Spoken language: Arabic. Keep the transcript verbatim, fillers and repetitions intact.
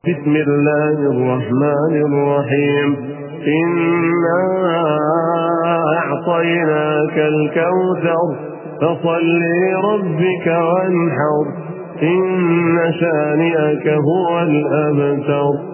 بسم الله الرحمن الرحيم إنا أعطيناك الكوثر فصل لربك وانحر إن شانئك هو الأبتر.